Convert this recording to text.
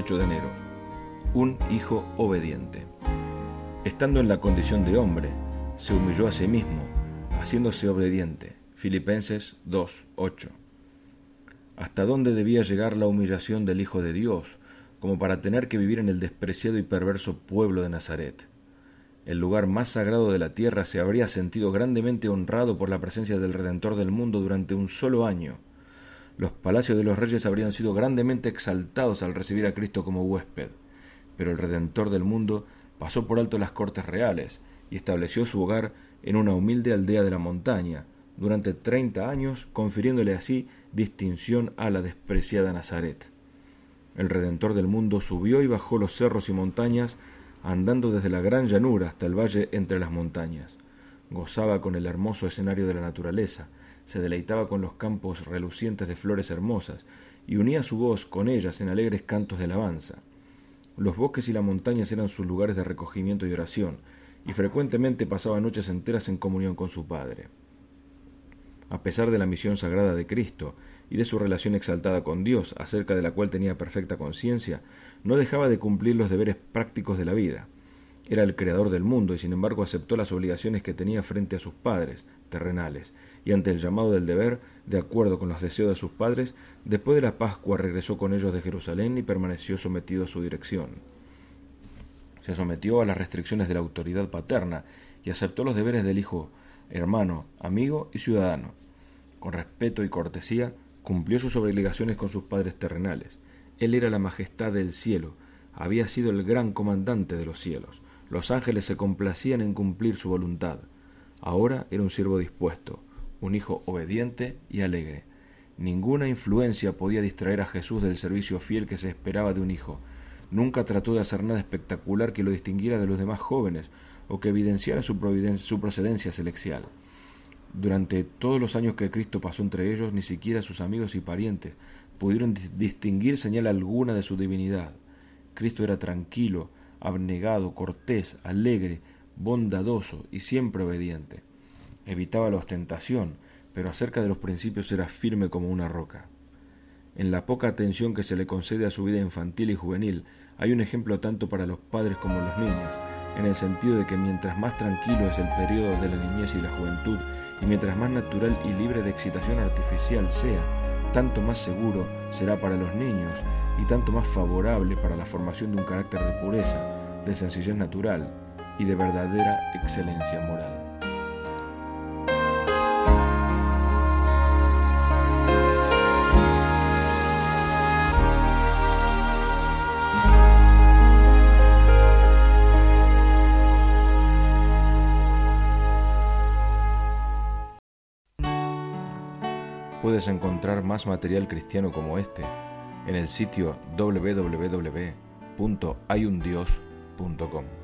18 de enero. Un hijo obediente. Estando en la condición de hombre, se humilló a sí mismo, haciéndose obediente. Filipenses 2:8. ¿Hasta dónde debía llegar la humillación del Hijo de Dios, como para tener que vivir en el despreciado y perverso pueblo de Nazaret? El lugar más sagrado de la tierra se habría sentido grandemente honrado por la presencia del Redentor del mundo durante un solo año. Los palacios de los reyes habrían sido grandemente exaltados al recibir a Cristo como huésped, pero el Redentor del mundo pasó por alto las cortes reales y estableció su hogar en una humilde aldea de la montaña, durante 30 años, confiriéndole así distinción a la despreciada Nazaret. El Redentor del mundo subió y bajó los cerros y montañas, andando desde la gran llanura hasta el valle entre las montañas. Gozaba con el hermoso escenario de la naturaleza, se deleitaba con los campos relucientes de flores hermosas, y unía su voz con ellas en alegres cantos de alabanza. Los bosques y las montañas eran sus lugares de recogimiento y oración, y frecuentemente pasaba noches enteras en comunión con su Padre. A pesar de la misión sagrada de Cristo y de su relación exaltada con Dios, acerca de la cual tenía perfecta conciencia, no dejaba de cumplir los deberes prácticos de la vida. Era el creador del mundo y sin embargo aceptó las obligaciones que tenía frente a sus padres terrenales, y ante el llamado del deber, de acuerdo con los deseos de sus padres, después de la Pascua regresó con ellos de Jerusalén y permaneció sometido a su dirección. Se sometió a las restricciones de la autoridad paterna y aceptó los deberes del hijo, hermano, amigo y ciudadano. Con respeto y cortesía, cumplió sus obligaciones con sus padres terrenales. Él era la majestad del cielo, había sido el gran comandante de los cielos. Los ángeles se complacían en cumplir su voluntad. Ahora era un siervo dispuesto, un hijo obediente y alegre. Ninguna influencia podía distraer a Jesús del servicio fiel que se esperaba de un hijo. Nunca trató de hacer nada espectacular que lo distinguiera de los demás jóvenes o que evidenciara su procedencia celestial. Durante todos los años que Cristo pasó entre ellos, ni siquiera sus amigos y parientes pudieron distinguir señal alguna de su divinidad. Cristo era tranquilo, abnegado, cortés, alegre, bondadoso y siempre obediente. Evitaba la ostentación, pero acerca de los principios era firme como una roca. En la poca atención que se le concede a su vida infantil y juvenil, hay un ejemplo tanto para los padres como los niños, en el sentido de que mientras más tranquilo es el periodo de la niñez y la juventud, y mientras más natural y libre de excitación artificial sea, tanto más seguro será para los niños y tanto más favorable para la formación de un carácter de pureza, de sencillez natural y de verdadera excelencia moral. Puedes encontrar más material cristiano como este en el sitio www.hayundios.com.